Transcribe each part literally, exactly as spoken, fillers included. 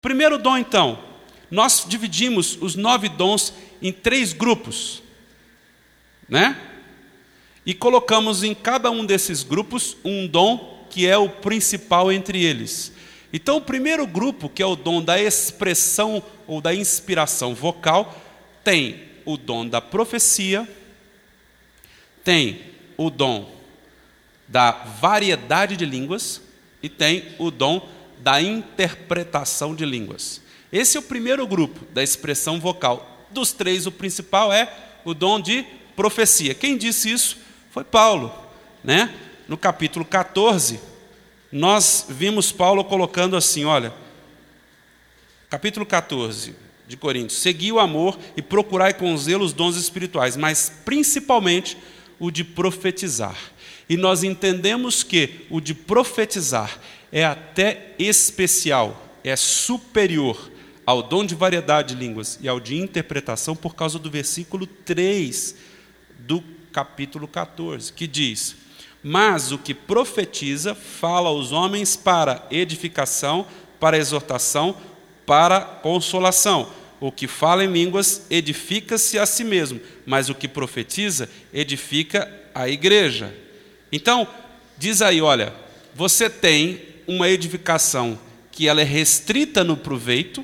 Primeiro dom, então, nós dividimos os nove dons em três grupos, né? E colocamos em cada um desses grupos um dom que é o principal entre eles. Então, o primeiro grupo, que é o dom da expressão ou da inspiração vocal, tem o dom da profecia, tem o dom da variedade de línguas e tem o dom da interpretação de línguas. Esse é o primeiro grupo da expressão vocal. Dos três, o principal é o dom de profecia. Quem disse isso foi Paulo, né? No capítulo catorze, nós vimos Paulo colocando assim, olha, capítulo catorze de Coríntios: segui o amor e procurai com zelo os dons espirituais, mas principalmente o de profetizar. E nós entendemos que o de profetizar é até especial, é superior ao dom de variedade de línguas e ao de interpretação por causa do versículo três do capítulo catorze, que diz: mas o que profetiza fala aos homens para edificação, para exortação, para consolação. O que fala em línguas edifica-se a si mesmo, mas o que profetiza edifica a igreja. Então, diz aí, olha, você tem uma edificação que ela é restrita no proveito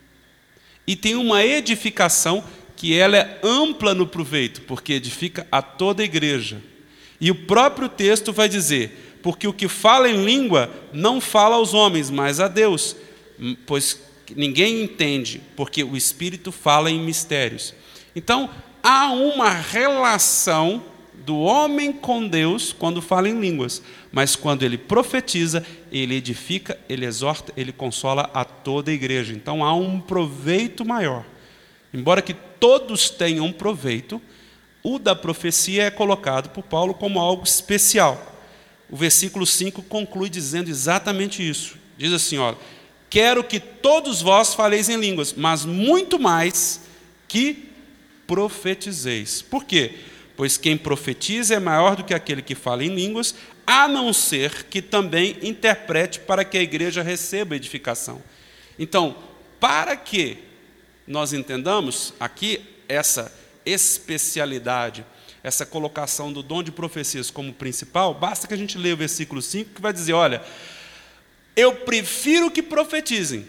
e tem uma edificação que ela é ampla no proveito, porque edifica a toda a igreja. E o próprio texto vai dizer: porque o que fala em língua não fala aos homens, mas a Deus, pois ninguém entende, porque o Espírito fala em mistérios. Então, há uma relação do homem com Deus quando fala em línguas, mas quando ele profetiza, ele edifica, ele exorta, ele consola a toda a igreja. Então, há um proveito maior. Embora que todos tenham um proveito, o da profecia é colocado por Paulo como algo especial. O versículo cinco conclui dizendo exatamente isso. Diz assim, olha: quero que todos vós faleis em línguas, mas muito mais que profetizeis. Por quê? Pois quem profetiza é maior do que aquele que fala em línguas, a não ser que também interprete para que a igreja receba edificação. Então, para que nós entendamos aqui essa especialidade, essa colocação do dom de profecias como principal, basta que a gente leia o versículo cinco, que vai dizer, olha, eu prefiro que profetizem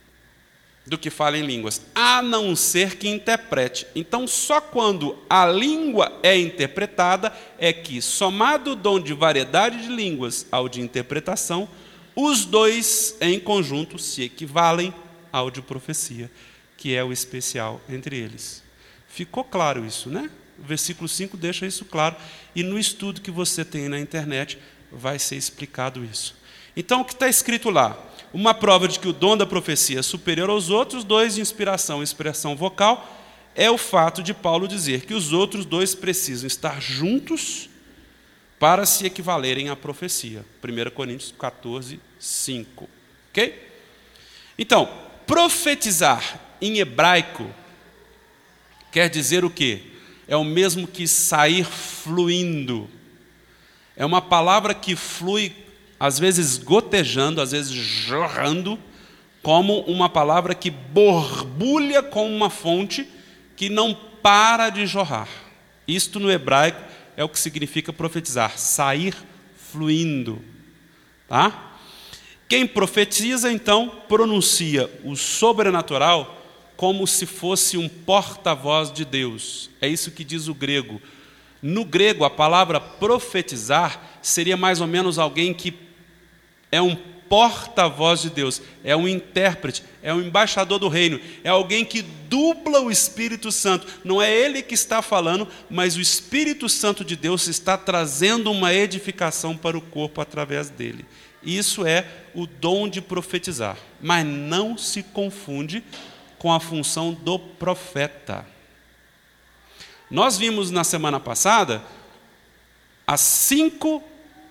do que falem línguas, a não ser que interprete. Então, só quando a língua é interpretada é que, somado o dom de variedade de línguas ao de interpretação, os dois em conjunto se equivalem ao de profecia, que é o especial entre eles. Ficou claro isso, né? O versículo cinco deixa isso claro, e no estudo que você tem na internet vai ser explicado isso. Então, o que está escrito lá? Uma prova de que o dom da profecia é superior aos outros dois de inspiração e expressão vocal é o fato de Paulo dizer que os outros dois precisam estar juntos para se equivalerem à profecia. primeira Coríntios catorze, cinco. Ok? Então, profetizar em hebraico quer dizer o quê? É o mesmo que sair fluindo. É uma palavra que flui, às vezes gotejando, às vezes jorrando, como uma palavra que borbulha com uma fonte que não para de jorrar. Isto no hebraico é o que significa profetizar, sair fluindo. Tá? Quem profetiza, então, pronuncia o sobrenatural como se fosse um porta-voz de Deus. É isso que diz o grego. No grego, a palavra profetizar seria mais ou menos alguém que é um porta-voz de Deus, é um intérprete, é um embaixador do reino, é alguém que dubla o Espírito Santo. Não é ele que está falando, mas o Espírito Santo de Deus está trazendo uma edificação para o corpo através dele. Isso é o dom de profetizar, mas não se confunde com a função do profeta. Nós vimos na semana passada as cinco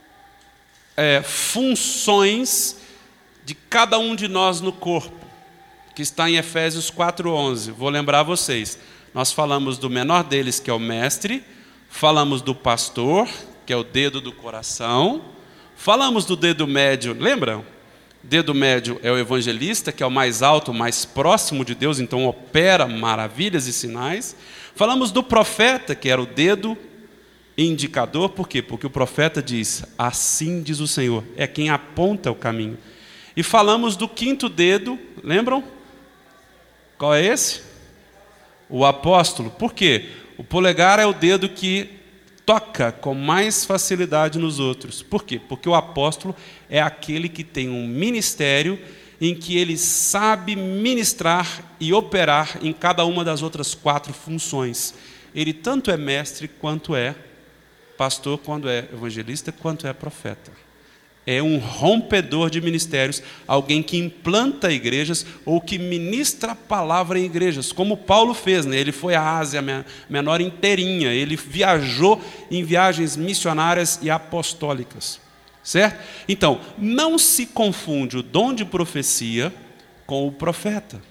é, funções de cada um de nós no corpo, que está em Efésios quatro, onze. Vou lembrar vocês. Nós falamos do menor deles, que é o mestre, falamos do pastor, que é o dedo do coração, falamos do dedo médio, lembram? Dedo médio é o evangelista, que é o mais alto, mais próximo de Deus, então opera maravilhas e sinais. Falamos do profeta, que era o dedo indicador, por quê? Porque o profeta diz, assim diz o Senhor, é quem aponta o caminho. E falamos do quinto dedo, lembram? Qual é esse? O apóstolo. Por quê? O polegar é o dedo que toca com mais facilidade nos outros. Por quê? Porque o apóstolo é aquele que tem um ministério em que ele sabe ministrar e operar em cada uma das outras quatro funções. Ele tanto é mestre quanto é pastor, quando é evangelista, quanto é profeta. É um rompedor de ministérios, alguém que implanta igrejas ou que ministra a palavra em igrejas, como Paulo fez, né? Ele foi à Ásia Menor inteirinha, ele viajou em viagens missionárias e apostólicas, certo? Então, não se confunde o dom de profecia com o profeta.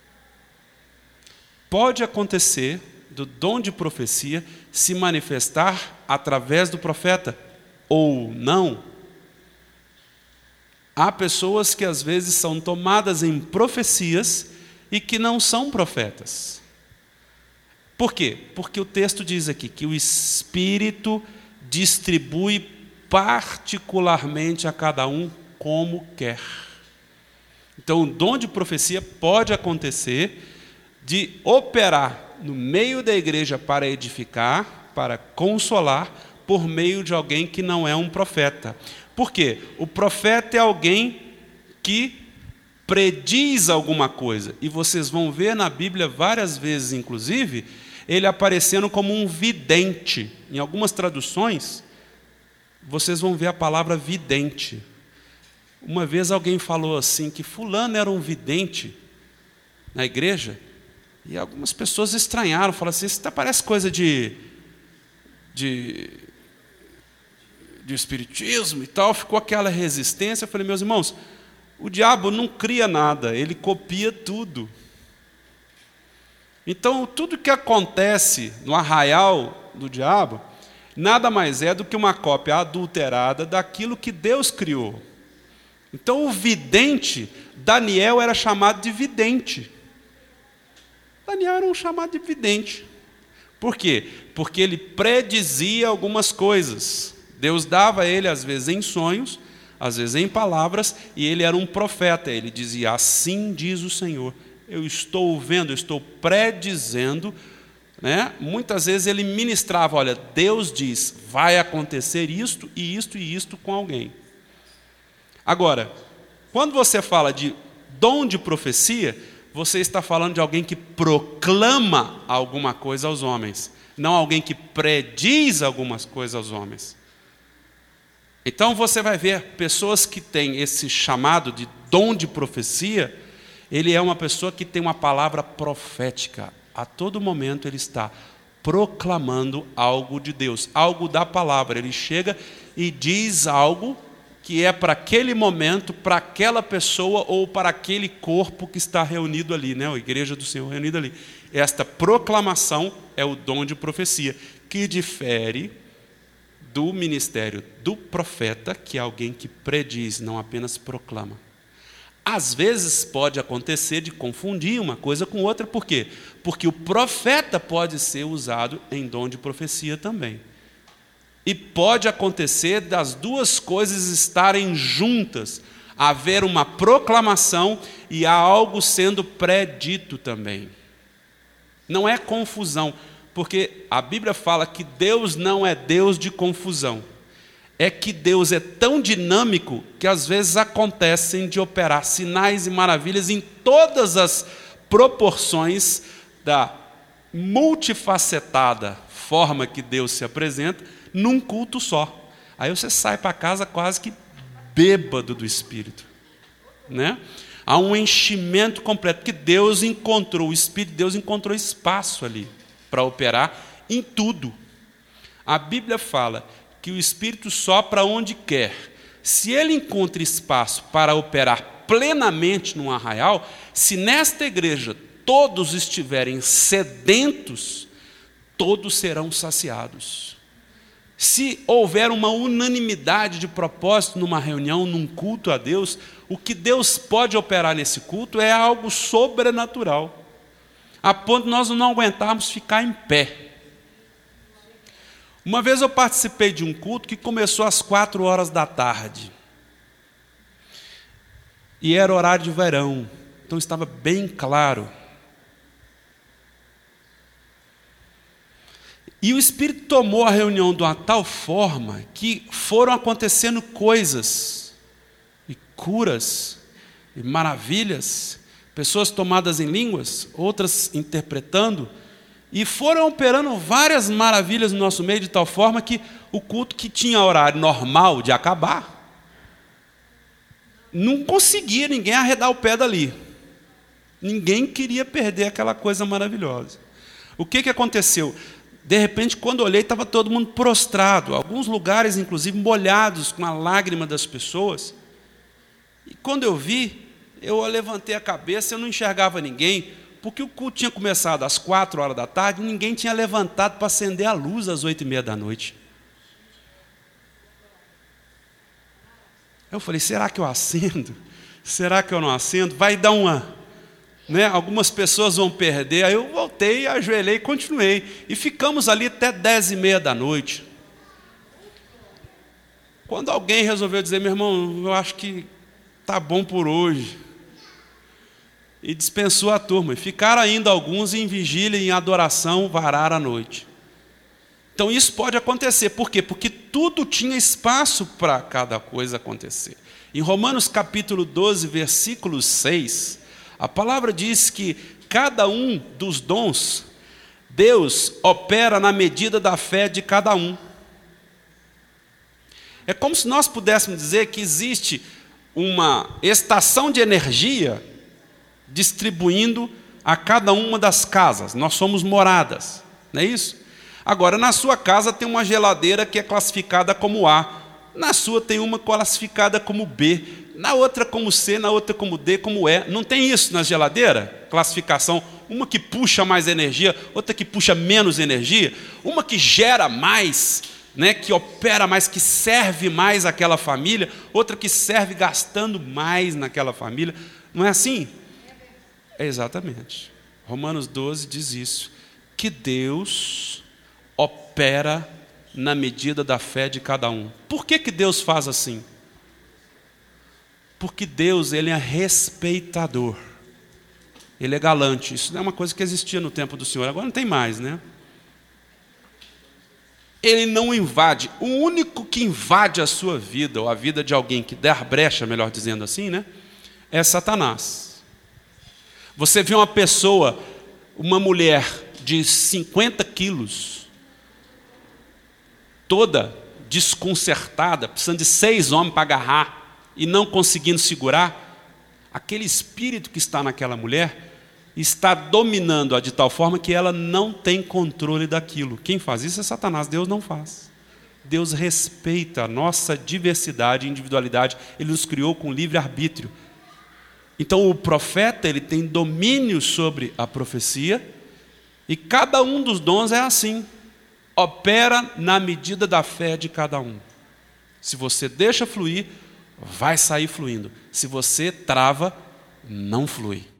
Pode acontecer do dom de profecia se manifestar através do profeta, ou não. Há pessoas que às vezes são tomadas em profecias e que não são profetas. Por quê? Porque o texto diz aqui que o Espírito distribui particularmente a cada um como quer. Então, o dom de profecia pode acontecer de operar no meio da igreja para edificar, para consolar, por meio de alguém que não é um profeta. Por quê? O profeta é alguém que prediz alguma coisa. E vocês vão ver na Bíblia várias vezes, inclusive, ele aparecendo como um vidente. Em algumas traduções, vocês vão ver a palavra vidente. Uma vez alguém falou assim, que fulano era um vidente na igreja, e algumas pessoas estranharam, falaram assim, isso parece coisa de... de de espiritismo e tal, ficou aquela resistência. Eu falei, meus irmãos, o diabo não cria nada, ele copia tudo. Então, tudo que acontece no arraial do diabo, nada mais é do que uma cópia adulterada daquilo que Deus criou. Então, o vidente, Daniel era chamado de vidente. Daniel era um chamado de vidente. Por quê? Porque ele predizia algumas coisas. Deus dava a ele, às vezes, em sonhos, às vezes em palavras, e ele era um profeta. Ele dizia, assim diz o Senhor. Eu estou vendo, eu estou predizendo. Né? Muitas vezes ele ministrava, olha, Deus diz, vai acontecer isto e isto e isto com alguém. Agora, quando você fala de dom de profecia, você está falando de alguém que proclama alguma coisa aos homens, não alguém que prediz algumas coisas aos homens. Então você vai ver pessoas que têm esse chamado de dom de profecia, ele é uma pessoa que tem uma palavra profética. A todo momento ele está proclamando algo de Deus, algo da palavra. Ele chega e diz algo que é para aquele momento, para aquela pessoa ou para aquele corpo que está reunido ali, né? A igreja do Senhor reunida ali. Esta proclamação é o dom de profecia, que difere do ministério do profeta, que é alguém que prediz, não apenas proclama. Às vezes pode acontecer de confundir uma coisa com outra, por quê? Porque o profeta pode ser usado em dom de profecia também. E pode acontecer das duas coisas estarem juntas, haver uma proclamação e há algo sendo predito também. Não é confusão. Porque a Bíblia fala que Deus não é Deus de confusão. É que Deus é tão dinâmico que às vezes acontecem de operar sinais e maravilhas em todas as proporções da multifacetada forma que Deus se apresenta num culto só. Aí você sai para casa quase que bêbado do Espírito. Né? Há um enchimento completo, porque Deus encontrou, o Espírito de Deus encontrou espaço ali para operar em tudo. A Bíblia fala que o Espírito sopra onde quer. Se ele encontra espaço para operar plenamente num arraial, se nesta igreja todos estiverem sedentos, todos serão saciados. Se houver uma unanimidade de propósito numa reunião, num culto a Deus, o que Deus pode operar nesse culto é algo sobrenatural, a ponto de nós não aguentarmos ficar em pé. Uma vez eu participei de um culto que começou às quatro horas da tarde. E era horário de verão, então estava bem claro. E o Espírito tomou a reunião de uma tal forma que foram acontecendo coisas, e curas, e maravilhas, pessoas tomadas em línguas, outras interpretando, e foram operando várias maravilhas no nosso meio, de tal forma que o culto que tinha horário normal de acabar, não conseguia ninguém arredar o pé dali. Ninguém queria perder aquela coisa maravilhosa. O que, que aconteceu? De repente, quando eu olhei, estava todo mundo prostrado, alguns lugares, inclusive, molhados com a lágrima das pessoas. E quando eu vi, eu levantei a cabeça, eu não enxergava ninguém, porque o culto tinha começado às quatro horas da tarde, e ninguém tinha levantado para acender a luz às oito e meia da noite. Eu falei, será que eu acendo? Será que eu não acendo? Vai dar uma... Né? Algumas pessoas vão perder. Aí eu voltei, ajoelhei e continuei. E ficamos ali até dez e meia da noite. Quando alguém resolveu dizer, meu irmão, eu acho que tá bom por hoje. E dispensou a turma. E ficaram ainda alguns em vigília e em adoração, varar a noite. Então isso pode acontecer. Por quê? Porque tudo tinha espaço para cada coisa acontecer. Em Romanos capítulo doze, versículo seis, a palavra diz que cada um dos dons, Deus opera na medida da fé de cada um. É como se nós pudéssemos dizer que existe uma estação de energia distribuindo a cada uma das casas. Nós somos moradas, não é isso? Agora, na sua casa tem uma geladeira que é classificada como A, na sua tem uma classificada como B, na outra como C, na outra como D, como E. Não tem isso na geladeira? Classificação, uma que puxa mais energia, outra que puxa menos energia, uma que gera mais, né, que opera mais, que serve mais àquela família, outra que serve gastando mais naquela família. Não é assim? É exatamente. Romanos doze diz isso, que Deus opera na medida da fé de cada um. Por que que Deus faz assim? Porque Deus, ele é respeitador. Ele é galante. Isso não é uma coisa que existia no tempo do Senhor. Agora não tem mais, né? Ele não invade. O único que invade a sua vida, ou a vida de alguém que der brecha, melhor dizendo assim, né, é Satanás. Você vê uma pessoa, uma mulher de cinquenta quilos, toda desconcertada, precisando de seis homens para agarrar e não conseguindo segurar, aquele espírito que está naquela mulher está dominando-a de tal forma que ela não tem controle daquilo. Quem faz isso é Satanás, Deus não faz. Deus respeita a nossa diversidade e individualidade, Ele nos criou com livre-arbítrio. Então o profeta, ele tem domínio sobre a profecia, e cada um dos dons é assim, opera na medida da fé de cada um. Se você deixa fluir, vai sair fluindo. Se você trava, não flui.